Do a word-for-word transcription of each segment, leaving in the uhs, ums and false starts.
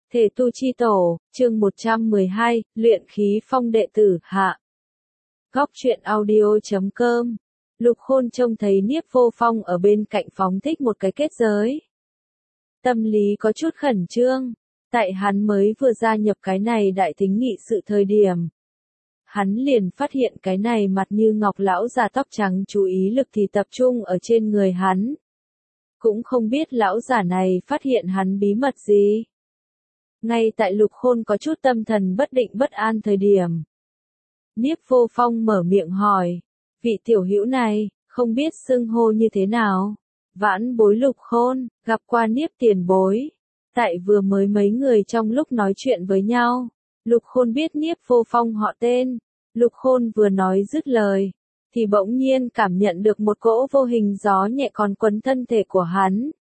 Thể tu chi tổ, chương một trăm mười hai, luyện khí phong đệ tử, hạ. Góc truyện audio.com. Lục Khôn trông thấy Niếp Vô Phong ở bên cạnh phóng thích một cái kết giới. Tâm lý có chút khẩn trương, tại hắn mới vừa gia nhập cái này đại thính nghị sự thời điểm. Hắn liền phát hiện cái này mặt như ngọc lão già tóc trắng chú ý lực thì tập trung ở trên người hắn. Cũng không biết lão già này phát hiện hắn bí mật gì. Ngay tại Lục Khôn có chút tâm thần bất định bất an thời điểm. Niếp Vô Phong mở miệng hỏi, vị tiểu hữu này, không biết xưng hô như thế nào? Vãn bối Lục Khôn, gặp qua Niếp tiền bối. Tại vừa mới mấy người trong lúc nói chuyện với nhau, Lục Khôn biết Niếp Vô Phong họ tên. Lục Khôn vừa nói dứt lời, thì bỗng nhiên cảm nhận được một cỗ vô hình gió nhẹ còn quấn thân thể của hắn.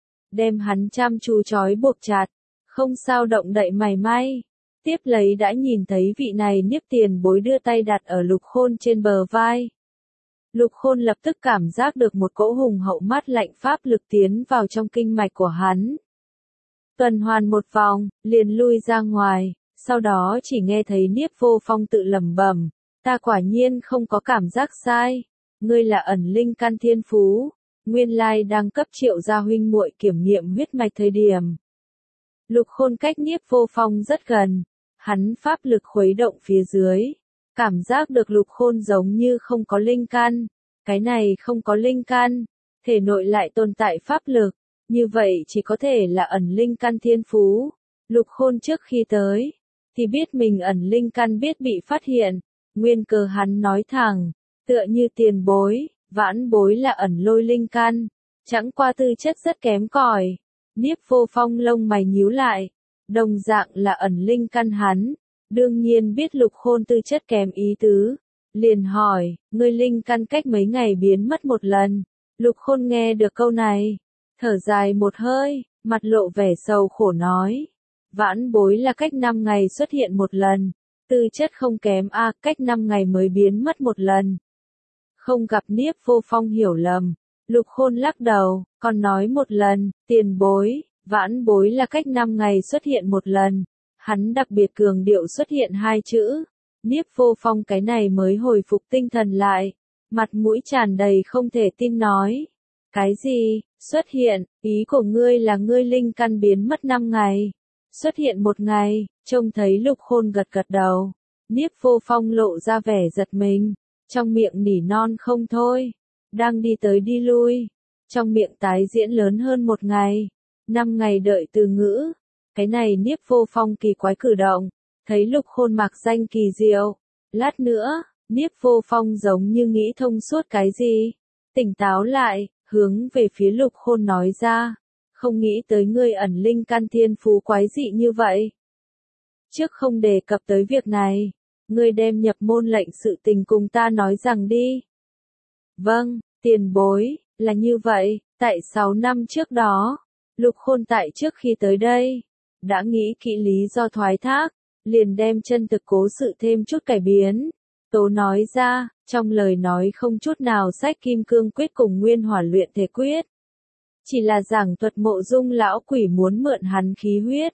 Đem hắn chăm chú trói buộc chặt. Không sao động đậy mảy may. Tiếp lấy đã nhìn thấy vị này Niếp tiền bối đưa tay đặt ở Lục Khôn trên bờ vai. Lục Khôn lập tức cảm giác được một cỗ hùng hậu mát lạnh pháp lực tiến vào trong kinh mạch của hắn. Tuần hoàn một vòng, liền lui ra ngoài, sau đó chỉ nghe thấy Niếp Vô Phong tự lẩm bẩm, ta quả nhiên không có cảm giác sai, ngươi là ẩn linh căn thiên phú, nguyên lai đang cấp Triệu gia huynh muội kiểm nghiệm huyết mạch thời điểm. Lục Khôn cách Niếp Vô Phong rất gần, hắn pháp lực khuấy động phía dưới, cảm giác được Lục Khôn giống như không có linh căn, cái này không có linh căn, thể nội lại tồn tại pháp lực, như vậy chỉ có thể là ẩn linh căn thiên phú. Lục Khôn trước khi tới, thì biết mình ẩn linh căn biết bị phát hiện, nguyên cơ hắn nói thẳng, tựa như tiền bối, vãn bối là ẩn lôi linh căn, chẳng qua tư chất rất kém cỏi. Niếp Vô Phong lông mày nhíu lại, đồng dạng là ẩn linh căn hắn, đương nhiên biết Lục Khôn tư chất kém ý tứ, liền hỏi, ngươi linh căn cách mấy ngày biến mất một lần. Lục Khôn nghe được câu này, thở dài một hơi, mặt lộ vẻ sầu khổ nói, vãn bối là cách năm ngày xuất hiện một lần, tư chất không kém a, cách năm ngày mới biến mất một lần. Không gặp Niếp Vô Phong hiểu lầm. Lục Khôn lắc đầu, còn nói một lần, tiền bối, vãn bối là cách năm ngày xuất hiện một lần. Hắn đặc biệt cường điệu xuất hiện hai chữ. Niếp Vô Phong cái này mới hồi phục tinh thần lại. Mặt mũi tràn đầy không thể tin nói. Cái gì, xuất hiện, ý của ngươi là ngươi linh căn biến mất năm ngày. Xuất hiện một ngày, trông thấy Lục Khôn gật gật đầu. Niếp Vô Phong lộ ra vẻ giật mình. Trong miệng nỉ non không thôi. Đang đi tới đi lui, trong miệng tái diễn lớn hơn một ngày, năm ngày đợi từ ngữ, cái này Niếp Vô Phong kỳ quái cử động, thấy Lục Khôn mặc danh kỳ diệu, lát nữa, Niếp Vô Phong giống như nghĩ thông suốt cái gì, tỉnh táo lại, hướng về phía Lục Khôn nói ra, không nghĩ tới ngươi ẩn linh căn thiên phú quái dị như vậy. Trước không đề cập tới việc này, ngươi đem nhập môn lệnh sự tình cùng ta nói rằng đi. Vâng. Tiền bối, là như vậy, tại sáu năm trước đó, Lục Khôn tại trước khi tới đây, đã nghĩ kỹ lý do thoái thác, liền đem chân thực cố sự thêm chút cải biến. Tố nói ra, trong lời nói không chút nào sách kim cương quyết cùng nguyên hỏa luyện thể quyết. Chỉ là giảng thuật Mộ Dung lão quỷ muốn mượn hắn khí huyết,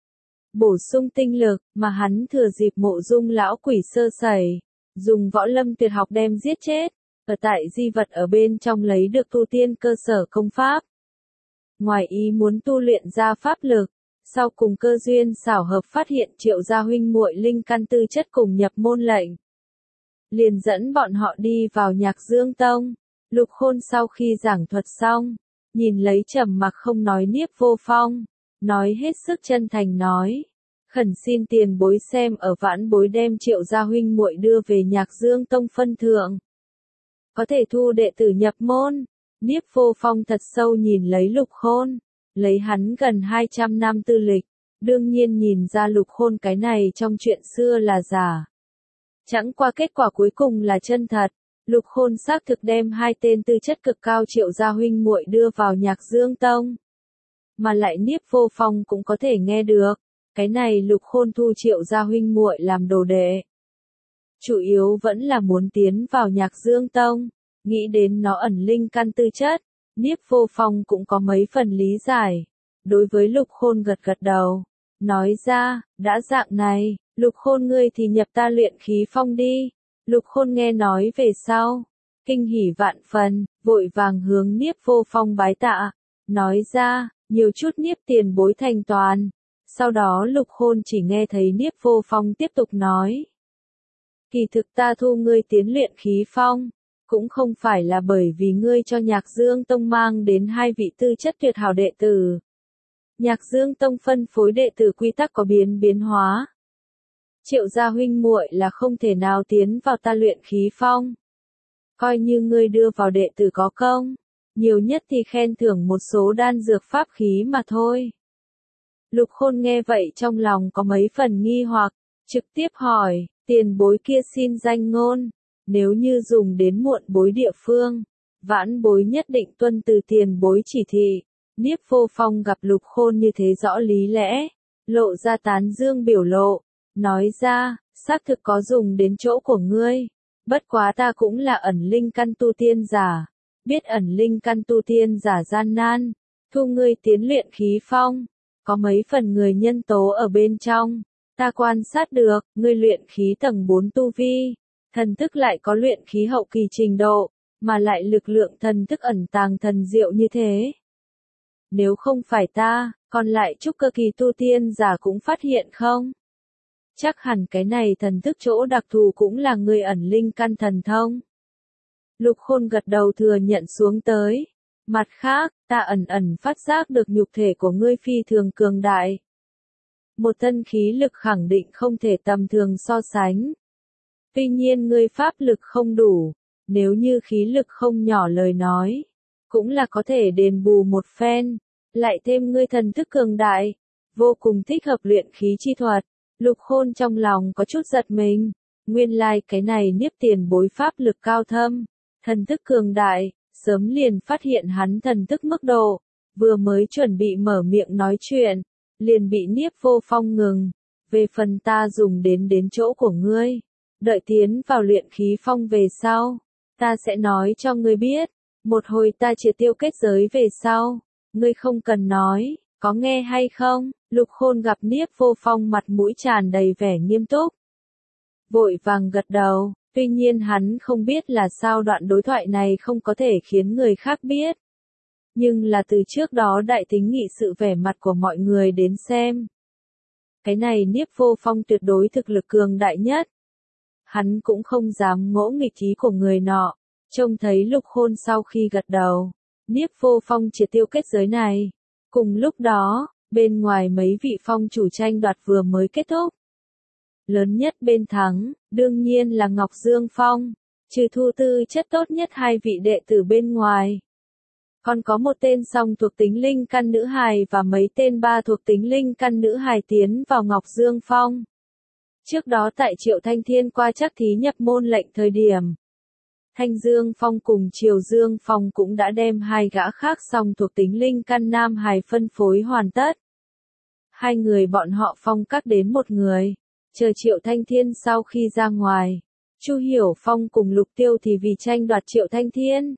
bổ sung tinh lực, mà hắn thừa dịp Mộ Dung lão quỷ sơ sẩy, dùng võ lâm tuyệt học đem giết chết. Ở tại di vật ở bên trong lấy được tu tiên cơ sở công pháp. Ngoài ý muốn tu luyện ra pháp lực, sau cùng cơ duyên xảo hợp phát hiện Triệu gia huynh muội linh căn tư chất cùng nhập môn lệnh. Liền dẫn bọn họ đi vào Nhạc Dương Tông. Lục Khôn sau khi giảng thuật xong, nhìn lấy trầm mặc không nói Niếp Vô Phong, nói hết sức chân thành nói. Khẩn xin tiền bối xem ở vãn bối đem Triệu gia huynh muội đưa về Nhạc Dương Tông phân thượng. Có thể thu đệ tử nhập môn. Niếp Vô Phong thật sâu nhìn lấy Lục Khôn, lấy hắn gần hai trăm năm tư lịch, đương nhiên nhìn ra Lục Khôn cái này trong chuyện xưa là giả. Chẳng qua kết quả cuối cùng là chân thật, Lục Khôn xác thực đem hai tên tư chất cực cao Triệu gia huynh muội đưa vào Nhạc Dương Tông. Mà lại Niếp Vô Phong cũng có thể nghe được, cái này Lục Khôn thu Triệu gia huynh muội làm đồ đệ. Chủ yếu vẫn là muốn tiến vào Nhạc Dương Tông, nghĩ đến nó ẩn linh căn tư chất, Niếp Vô Phong cũng có mấy phần lý giải. Đối với Lục Khôn gật gật đầu, nói ra, đã dạng này, Lục Khôn ngươi thì nhập ta luyện khí phong đi. Lục Khôn nghe nói về sau, kinh hỉ vạn phần, vội vàng hướng Niếp Vô Phong bái tạ, nói ra, nhiều chút Niếp tiền bối thành toàn. Sau đó Lục Khôn chỉ nghe thấy Niếp Vô Phong tiếp tục nói. Kỳ thực ta thu ngươi tiến luyện khí phong, cũng không phải là bởi vì ngươi cho Nhạc Dương Tông mang đến hai vị tư chất tuyệt hảo đệ tử. Nhạc Dương Tông phân phối đệ tử quy tắc có biến biến hóa. Triệu gia huynh muội là không thể nào tiến vào ta luyện khí phong. Coi như ngươi đưa vào đệ tử có công, nhiều nhất thì khen thưởng một số đan dược pháp khí mà thôi. Lục Khôn nghe vậy trong lòng có mấy phần nghi hoặc, trực tiếp hỏi, tiền bối kia xin danh ngôn, nếu như dùng đến muộn bối địa phương, vãn bối nhất định tuân từ tiền bối chỉ thị. Niếp Vô Phong gặp Lục Khôn như thế rõ lý lẽ, lộ ra tán dương biểu lộ, nói ra, xác thực có dùng đến chỗ của ngươi, bất quá ta cũng là ẩn linh căn tu tiên giả, biết ẩn linh căn tu tiên giả gian nan, thu ngươi tiến luyện khí phong, có mấy phần người nhân tố ở bên trong, ta quan sát được, ngươi luyện khí tầng bốn tu vi, thần thức lại có luyện khí hậu kỳ trình độ, mà lại lực lượng thần thức ẩn tàng thần diệu như thế. Nếu không phải ta, còn lại trúc cơ kỳ tu tiên giả cũng phát hiện không? Chắc hẳn cái này thần thức chỗ đặc thù cũng là người ẩn linh căn thần thông. Lục Khôn gật đầu thừa nhận xuống tới. Mặt khác, ta ẩn ẩn phát giác được nhục thể của ngươi phi thường cường đại. Một thân khí lực khẳng định không thể tầm thường so sánh. Tuy nhiên ngươi pháp lực không đủ, nếu như khí lực không nhỏ lời nói, cũng là có thể đền bù một phen, lại thêm ngươi thần thức cường đại, vô cùng thích hợp luyện khí chi thuật. Lục Khôn trong lòng có chút giật mình, nguyên lai like cái này Niếp tiền bối pháp lực cao thâm, thần thức cường đại, sớm liền phát hiện hắn thần thức mức độ, vừa mới chuẩn bị mở miệng nói chuyện, liền bị Niếp Vô Phong ngừng, về phần ta dùng đến đến chỗ của ngươi, đợi tiến vào luyện khí phong về sau, ta sẽ nói cho ngươi biết, một hồi ta triệt tiêu kết giới về sau, ngươi không cần nói, có nghe hay không? Lục Khôn gặp Niếp Vô Phong mặt mũi tràn đầy vẻ nghiêm túc, vội vàng gật đầu, tuy nhiên hắn không biết là sao đoạn đối thoại này không có thể khiến người khác biết. Nhưng là từ trước đó đại tính nghị sự vẻ mặt của mọi người đến xem. Cái này Niếp Vô Phong tuyệt đối thực lực cường đại nhất. Hắn cũng không dám ngỗ nghịch ý của người nọ, trông thấy Lục Khôn sau khi gật đầu, Niếp Vô Phong triệt tiêu kết giới này. Cùng lúc đó, bên ngoài mấy vị phong chủ tranh đoạt vừa mới kết thúc. Lớn nhất bên thắng, đương nhiên là Ngọc Dương Phong, trừ thu tư chất tốt nhất hai vị đệ tử bên ngoài. Còn có một tên song thuộc tính linh căn nữ hài và mấy tên ba thuộc tính linh căn nữ hài tiến vào Ngọc Dương Phong. Trước đó tại Triệu Thanh Thiên qua chắc thí nhập môn lệnh thời điểm, Thanh Dương Phong cùng Triều Dương Phong cũng đã đem hai gã khác song thuộc tính linh căn nam hài phân phối hoàn tất. Hai người bọn họ phong các đến một người, chờ Triệu Thanh Thiên sau khi ra ngoài. Chu Hiểu Phong cùng Lục Tiêu thì vì tranh đoạt Triệu Thanh Thiên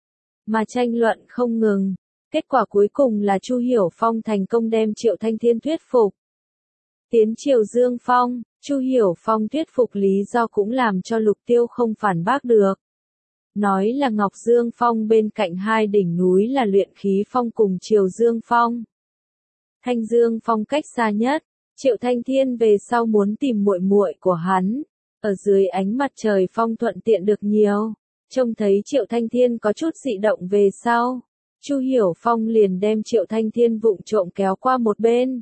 mà tranh luận không ngừng. Kết quả cuối cùng là Chu Hiểu Phong thành công đem Triệu Thanh Thiên thuyết phục. Tiến Triều Dương Phong, Chu Hiểu Phong thuyết phục lý do cũng làm cho Lục Tiêu không phản bác được. Nói là Ngọc Dương Phong bên cạnh hai đỉnh núi là luyện khí phong cùng Triều Dương Phong. Thanh Dương Phong cách xa nhất, Triệu Thanh Thiên về sau muốn tìm muội muội của hắn, ở dưới ánh mặt trời phong thuận tiện được nhiều. Trông thấy Triệu Thanh Thiên có chút dị động về sau, Chu Hiểu Phong liền đem Triệu Thanh Thiên vụng trộm kéo qua một bên.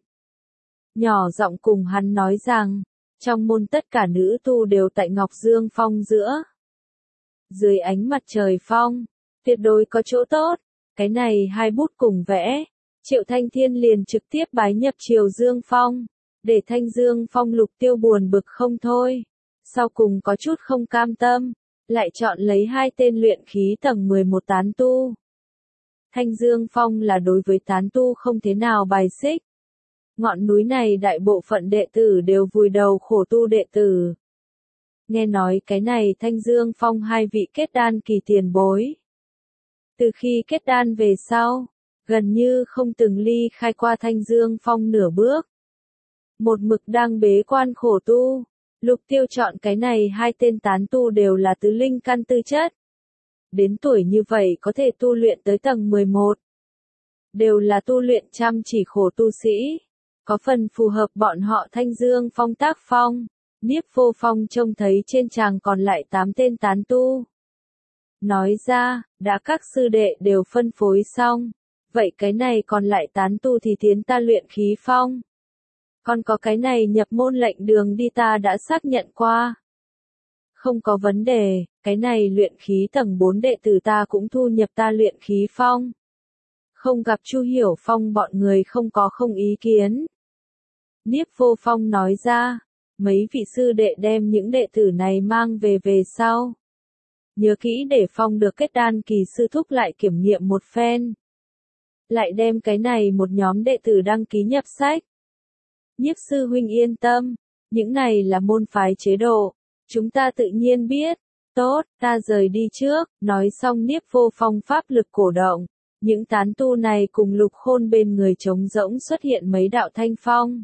Nhỏ giọng cùng hắn nói rằng, trong môn tất cả nữ tu đều tại Ngọc Dương Phong giữa. Dưới ánh mặt trời phong, tuyệt đối có chỗ tốt, cái này hai bút cùng vẽ. Triệu Thanh Thiên liền trực tiếp bái nhập Triều Dương Phong, để Thanh Dương Phong Lục Tiêu buồn bực không thôi. Sau cùng có chút không cam tâm, lại chọn lấy hai tên luyện khí tầng mười một tán tu. Thanh Dương Phong là đối với tán tu không thế nào bài xích. Ngọn núi này đại bộ phận đệ tử đều vùi đầu khổ tu đệ tử. Nghe nói cái này Thanh Dương Phong hai vị kết đan kỳ tiền bối. Từ khi kết đan về sau, gần như không từng ly khai qua Thanh Dương Phong nửa bước. một mực đang bế quan khổ tu. Lục Tiêu chọn cái này hai tên tán tu đều là tứ linh căn tư chất. Đến tuổi như vậy có thể tu luyện tới tầng mười một. Đều là tu luyện chăm chỉ khổ tu sĩ. Có phần phù hợp bọn họ Thanh Dương Phong tác phong. Niếp Vô Phong trông thấy trên tràng còn lại tám tên tán tu. Nói ra, đã các sư đệ đều phân phối xong. Vậy cái này còn lại tán tu thì tiến ta luyện khí phong. Còn có cái này nhập môn lệnh đường đi ta đã xác nhận qua. Không có vấn đề, cái này luyện khí tầng bốn đệ tử ta cũng thu nhập ta luyện khí phong. Không gặp Chu Hiểu Phong bọn người không có không ý kiến. Niếp Vô Phong nói ra, mấy vị sư đệ đem những đệ tử này mang về về sau. Nhớ kỹ để Phong được kết đan kỳ sư thúc lại kiểm nghiệm một phen. Lại đem cái này một nhóm đệ tử đăng ký nhập sách. Nhiếp sư huynh yên tâm, những này là môn phái chế độ, chúng ta tự nhiên biết. Tốt, ta rời đi trước, nói xong Niếp Vô Phong pháp lực cổ động. Những tán tu này cùng Lục Khôn bên người trống rỗng xuất hiện mấy đạo thanh phong.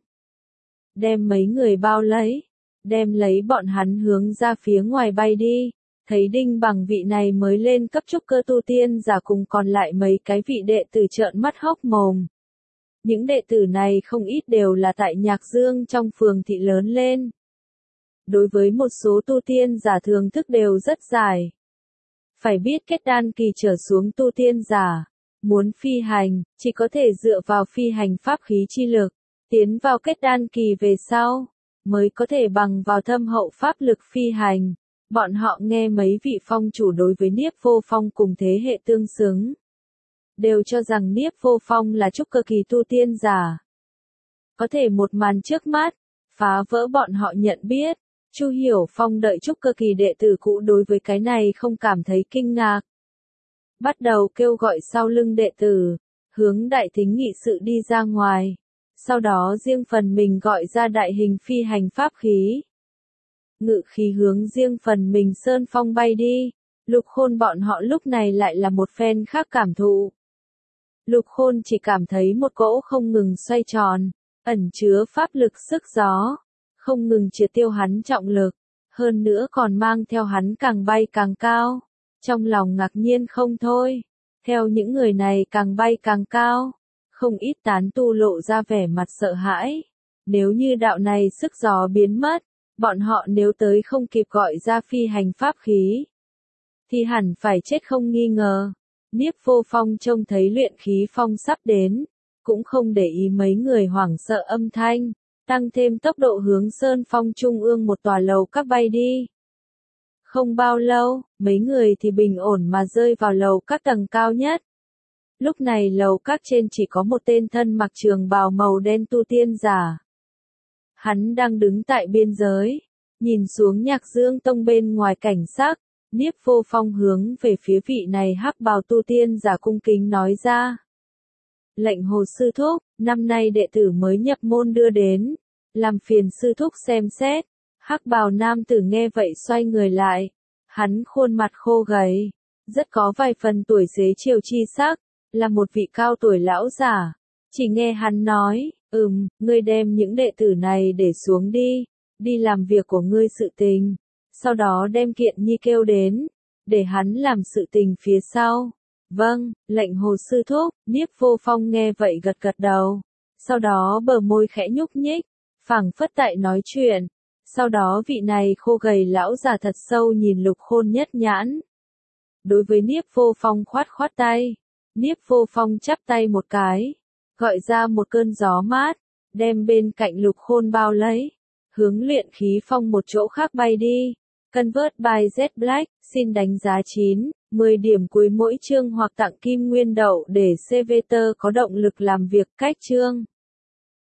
Đem mấy người bao lấy, đem lấy bọn hắn hướng ra phía ngoài bay đi. Thấy Đinh Bằng vị này mới lên cấp trúc cơ tu tiên giả cùng còn lại mấy cái vị đệ tử trợn mắt hốc mồm. Những đệ tử này không ít đều là tại Nhạc Dương trong phường thị lớn lên. Đối với một số tu tiên giả thường thức đều rất dài. Phải biết kết đan kỳ trở xuống tu tiên giả, muốn phi hành, chỉ có thể dựa vào phi hành pháp khí chi lực, tiến vào kết đan kỳ về sau, mới có thể bằng vào thâm hậu pháp lực phi hành. Bọn họ nghe mấy vị phong chủ đối với Niếp Vô Phong cùng thế hệ tương xứng. Đều cho rằng Niếp Vô Phong là trúc cơ kỳ tu tiên giả. Có thể một màn trước mắt, phá vỡ bọn họ nhận biết. Chu Hiểu Phong đợi trúc cơ kỳ đệ tử cũ đối với cái này không cảm thấy kinh ngạc. Bắt đầu kêu gọi sau lưng đệ tử, hướng đại thính nghị sự đi ra ngoài. Sau đó riêng phần mình gọi ra đại hình phi hành pháp khí. Ngự khí hướng riêng phần mình sơn phong bay đi. Lục Khôn bọn họ lúc này lại là một phen khác cảm thụ. Lục Khôn chỉ cảm thấy một cỗ không ngừng xoay tròn, ẩn chứa pháp lực sức gió, không ngừng triệt tiêu hắn trọng lực, hơn nữa còn mang theo hắn càng bay càng cao. Trong lòng ngạc nhiên không thôi, theo những người này càng bay càng cao, không ít tán tu lộ ra vẻ mặt sợ hãi. Nếu như đạo này sức gió biến mất, bọn họ nếu tới không kịp gọi ra phi hành pháp khí, thì hẳn phải chết không nghi ngờ. Niếp Vô Phong trông thấy luyện khí phong sắp đến, cũng không để ý mấy người hoảng sợ âm thanh, tăng thêm tốc độ hướng sơn phong trung ương một tòa lầu các bay đi. Không bao lâu, mấy người thì bình ổn mà rơi vào lầu các tầng cao nhất. Lúc này lầu các trên chỉ có một tên thân mặc trường bào màu đen tu tiên giả. Hắn đang đứng tại biên giới, nhìn xuống Nhạc Dương Tông bên ngoài cảnh sắc. Niếp Vô Phong hướng về phía vị này hắc bào tu tiên giả cung kính nói ra. Lệnh Hồ sư thúc, năm nay đệ tử mới nhập môn đưa đến, làm phiền sư thúc xem xét. Hắc bào nam tử nghe vậy xoay người lại, hắn khuôn mặt khô gầy, rất có vài phần tuổi xế chiều chi sắc, là một vị cao tuổi lão giả. Chỉ nghe hắn nói, ừm, ngươi đem những đệ tử này để xuống đi, đi làm việc của ngươi sự tình. Sau đó đem Kiện Nhi kêu đến, để hắn làm sự tình phía sau. Vâng, lệnh Hồ sư thúc. Niếp Vô Phong nghe vậy gật gật đầu. Sau đó bờ môi khẽ nhúc nhích, phảng phất tại nói chuyện. Sau đó vị này khô gầy lão già thật sâu nhìn Lục Khôn nhất nhãn. Đối với Niếp Vô Phong khoát khoát tay. Niếp Vô Phong chắp tay một cái, gọi ra một cơn gió mát, đem bên cạnh Lục Khôn bao lấy, hướng luyện khí phong một chỗ khác bay đi. Convert by Z Black, xin đánh giá chín, mười điểm cuối mỗi chương hoặc tặng kim nguyên đậu để xê vê tê có động lực làm việc. Cách chương